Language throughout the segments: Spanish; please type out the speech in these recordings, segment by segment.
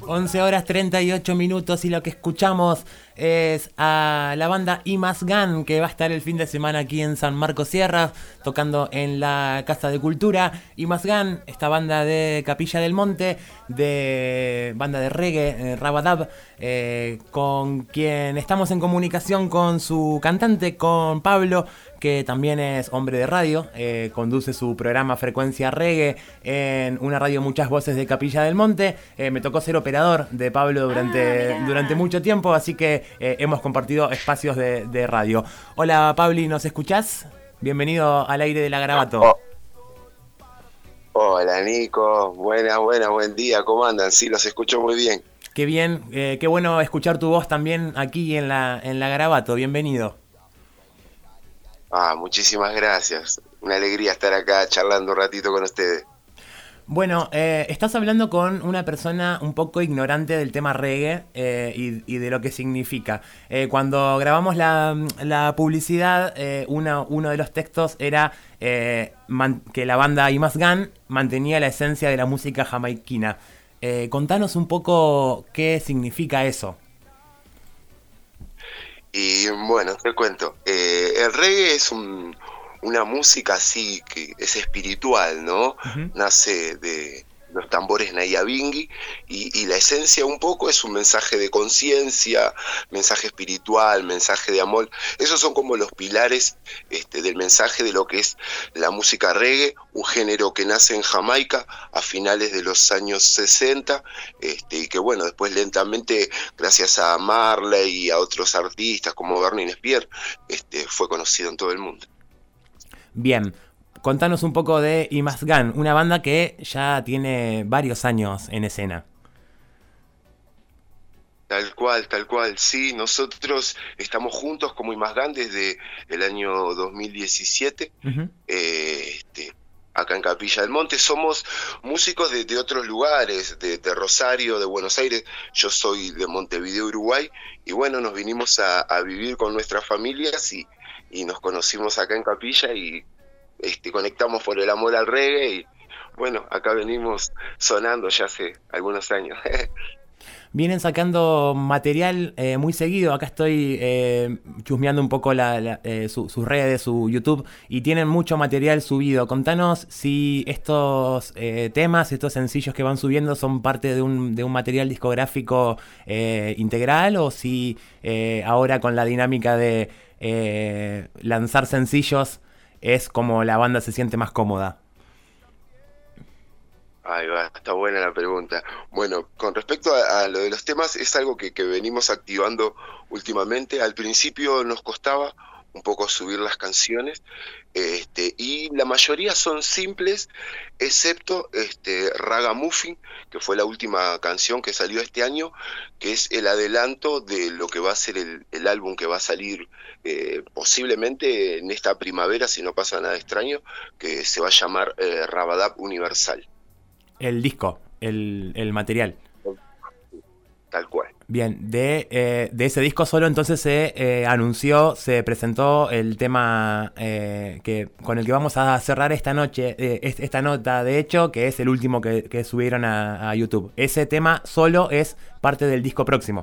11 horas 38 minutos y lo que escuchamos es a la banda Imazgan, que va a estar el fin de semana aquí en San Marcos Sierras tocando en la Casa de Cultura. Imazgan, esta banda de Capilla del Monte, de banda de reggae, Rabadab, con quien estamos en comunicación con su cantante, con Pablo, que también es hombre de radio, conduce su programa Frecuencia Reggae en una radio Muchas Voces de Capilla del Monte. Me tocó ser operador de Pablo durante mucho tiempo, así que hemos compartido espacios de radio. Hola Pabli, ¿nos escuchás? Bienvenido al aire de La Garabato. Hola Nico, buen día, ¿cómo andan? Sí, los escucho muy bien. Qué bien, qué bueno escuchar tu voz también aquí en la Garabato, bienvenido. Muchísimas gracias. Una alegría estar acá charlando un ratito con ustedes. Bueno, estás hablando con una persona un poco ignorante del tema reggae y de lo que significa. Cuando grabamos la publicidad, uno de los textos era que la banda Imazgan mantenía la esencia de la música jamaiquina. Contanos un poco qué significa eso. Y bueno, te cuento, el reggae es una música así que es espiritual, ¿no? Uh-huh. Nace de los tambores Nyabinghi y la esencia un poco es un mensaje de conciencia, mensaje espiritual, mensaje de amor. Esos son como los pilares del mensaje de lo que es la música reggae, un género que nace en Jamaica a finales de los años 60 y que bueno, después lentamente gracias a Marley y a otros artistas como Burning Spear fue conocido en todo el mundo. Bien, contanos un poco de Imazgan, una banda que ya tiene varios años en escena. Tal cual, sí, nosotros estamos juntos como Imazgan desde el año 2017, uh-huh. Acá en Capilla del Monte. Somos músicos de otros lugares, de Rosario, de Buenos Aires. Yo soy de Montevideo, Uruguay, y bueno, nos vinimos a vivir con nuestras familias y nos conocimos acá en Capilla y conectamos por el amor al reggae y bueno, acá venimos sonando ya hace algunos años. Vienen sacando material muy seguido. Acá estoy chusmeando un poco sus redes, su YouTube, y tienen mucho material subido. Contanos si estos temas, estos sencillos que van subiendo son parte de un material discográfico integral, o si ahora con la dinámica de lanzar sencillos es como la banda se siente más cómoda. Ahí va, está buena la pregunta. Bueno, con respecto a lo de los temas, es algo que venimos activando últimamente. Al principio nos costaba un poco subir las canciones, y la mayoría son simples, excepto Ragamuffin, que fue la última canción que salió este año, que es el adelanto de lo que va a ser el álbum que va a salir posiblemente en esta primavera, si no pasa nada extraño, que se va a llamar Rabadab Universal. El disco, el material. Tal cual. Bien, de ese disco solo entonces se anunció, se presentó el tema con el que vamos a cerrar esta noche, esta nota, de hecho, que es el último que subieron a YouTube. Ese tema solo es parte del disco próximo.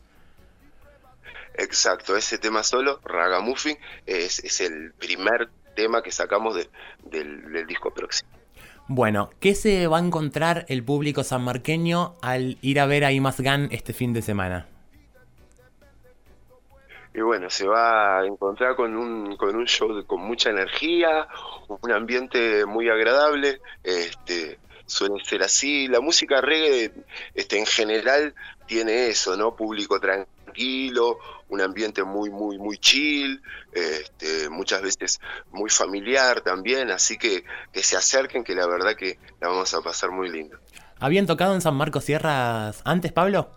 Exacto, ese tema solo, Ragamuffin, es el primer tema que sacamos del disco próximo. Bueno, ¿qué se va a encontrar el público sanmarqueño al ir a ver a Imazgan este fin de semana? Y bueno, se va a encontrar con un show con mucha energía, un ambiente muy agradable, suele ser así. La música reggae en general tiene eso, ¿no? Público tranquilo, un ambiente muy chill, muchas veces muy familiar también, así que se acerquen, que la verdad que la vamos a pasar muy lindo. ¿Habían tocado en San Marcos Sierras antes, Pablo?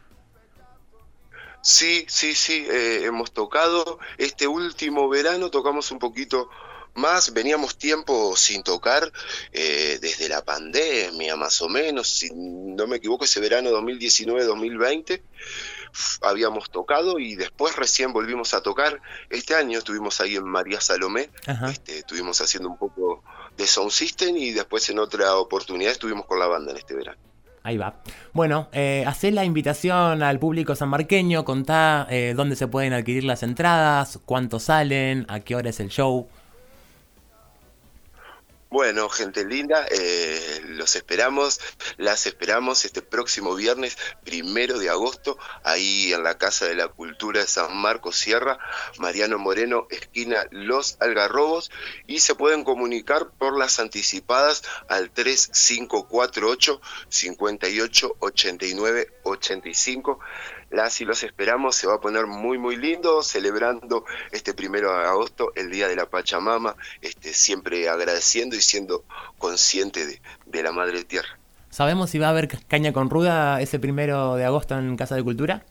Sí, hemos tocado. Este último verano tocamos un poquito más, veníamos tiempo sin tocar, desde la pandemia más o menos, si no me equivoco, ese verano 2019-2020 habíamos tocado y después recién volvimos a tocar. Este año estuvimos ahí en María Salomé, estuvimos haciendo un poco de sound system y después en otra oportunidad estuvimos con la banda en este verano. Ahí va. Bueno, hacé la invitación al público sanmarqueño, contá dónde se pueden adquirir las entradas, cuánto salen, a qué hora es el show. Bueno, gente linda, las esperamos este próximo viernes 1 de agosto, ahí en la Casa de la Cultura de San Marcos Sierra, Mariano Moreno, esquina Los Algarrobos, y se pueden comunicar por las anticipadas al 3548-5889-85. Las y los esperamos, se va a poner muy muy lindo, celebrando este 1 de agosto, el Día de la Pachamama, siempre agradeciendo y siendo consciente de la Madre Tierra. ¿Sabemos si va a haber caña con ruda ese 1 de agosto en Casa de Cultura?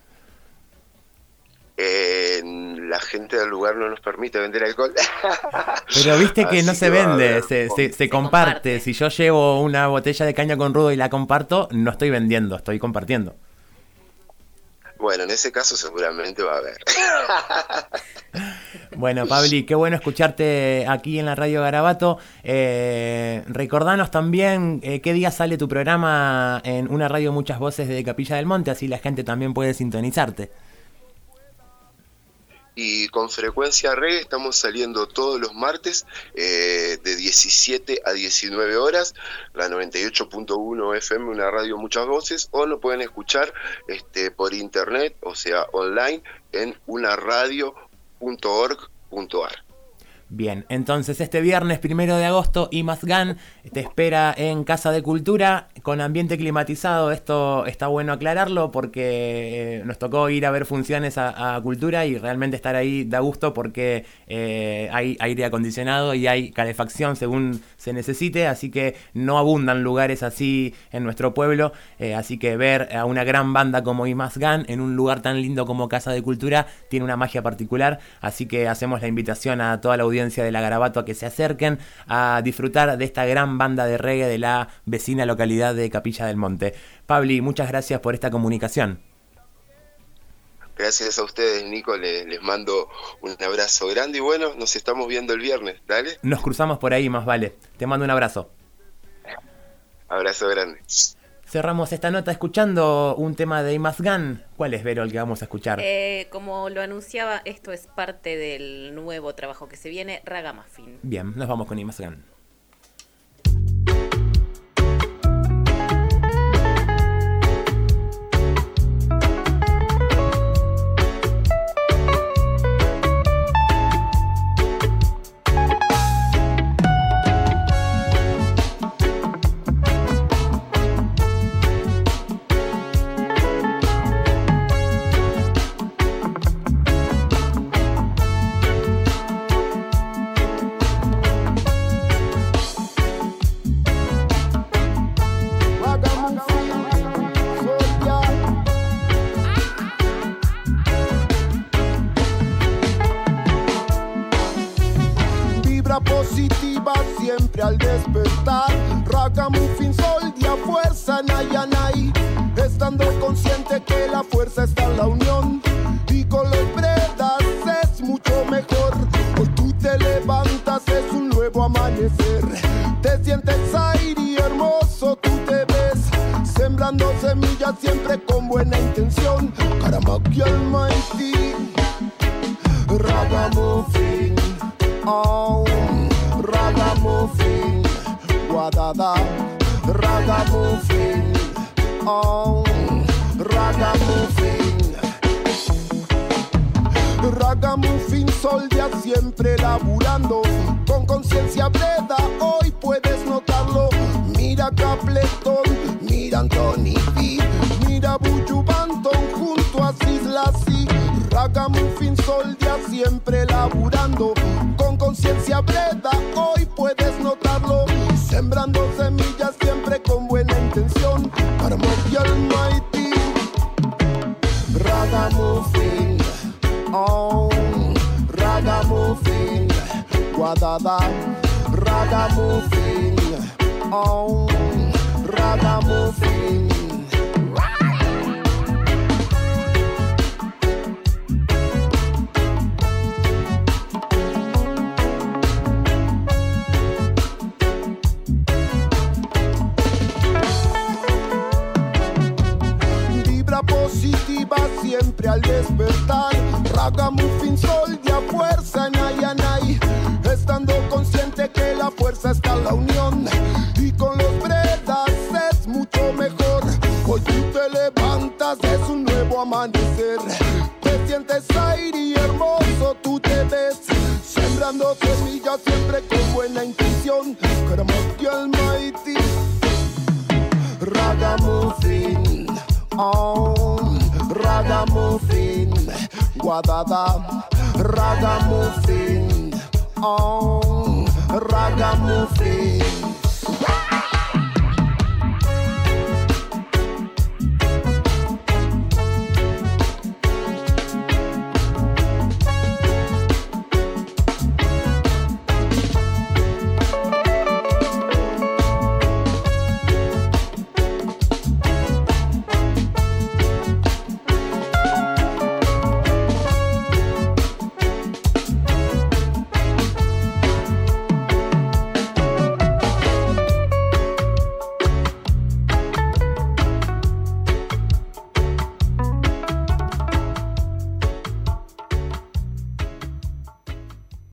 La gente del lugar no nos permite vender alcohol. Pero viste que no se vende, se comparte. Si yo llevo una botella de caña con ruda y la comparto, no estoy vendiendo, estoy compartiendo. Bueno, en ese caso seguramente va a haber. Bueno, Pabli, qué bueno escucharte aquí en la Radio Garabato. Recordanos también qué día sale tu programa en una radio Muchas Voces de Capilla del Monte, así la gente también puede sintonizarte. Y con Frecuencia Reggae estamos saliendo todos los martes de 17 a 19 horas, la 98.1 FM, una radio Muchas Voces, o lo pueden escuchar por internet, o sea, online, en unaradio.org.ar. Bien, entonces este viernes 1 de agosto, IMASGAN te espera en Casa de Cultura con ambiente climatizado. Esto está bueno aclararlo porque nos tocó ir a ver funciones a Cultura y realmente estar ahí da gusto porque hay aire acondicionado y hay calefacción según se necesite, así que no abundan lugares así en nuestro pueblo, así que ver a una gran banda como IMASGAN en un lugar tan lindo como Casa de Cultura tiene una magia particular, así que hacemos la invitación a toda la audiencia de la Garabato a que se acerquen a disfrutar de esta gran banda de reggae de la vecina localidad de Capilla del Monte. Pabli, muchas gracias por esta comunicación. Gracias a ustedes, Nico, les mando un abrazo grande y bueno, nos estamos viendo el viernes, ¿dale? Nos cruzamos por ahí, más vale. Te mando un abrazo. Abrazo grande. Cerramos esta nota escuchando un tema de IMASGAN. ¿Cuál es, Vero, el que vamos a escuchar? Como lo anunciaba, esto es parte del nuevo trabajo que se viene, Ragamuffin. Bien, nos vamos con IMASGAN. Positiva siempre al despertar, Ragamuffin, sol, día, fuerza, Nayanay, estando consciente que la fuerza está en la unión y con los bredas es mucho mejor. Hoy tú te levantas, es un nuevo amanecer, te sientes aire y hermoso tú te ves, sembrando semillas siempre con buena intención. Karamaki Almighty, Ragamuffin, oh, Ragamuffin, Guadada, Ragamuffin, oh, Ragamuffin. Ragamuffin, sol, día, siempre laburando, con conciencia breda, hoy puedes notarlo. Mira Capleton, mira Anthony B, mira Buju Banton junto a Sislasi. Ragamuffin, sol, día, siempre laburando, con conciencia breda, hoy puedes notarlo. Sembrando semillas siempre con buena intención. Karamaki Almighty, Ragamuffin, oh, Ragamuffin, Guadada, Ragamuffin, oh, Ragamuffin. siempre al despertar. Ragamuffin, sol de fuerza en Ayanay, estando consciente que la fuerza está en la unión, y con los bredas es mucho mejor. Hoy tú te levantas, es un nuevo amanecer, te sientes aire y hermoso tú te ves, sembrando semillas siempre con buena intención. Karamaki Almighty, Ragamuffin, oh, Ragamuffin, Guadada, Ragamuffin, oh, Ragamuffin.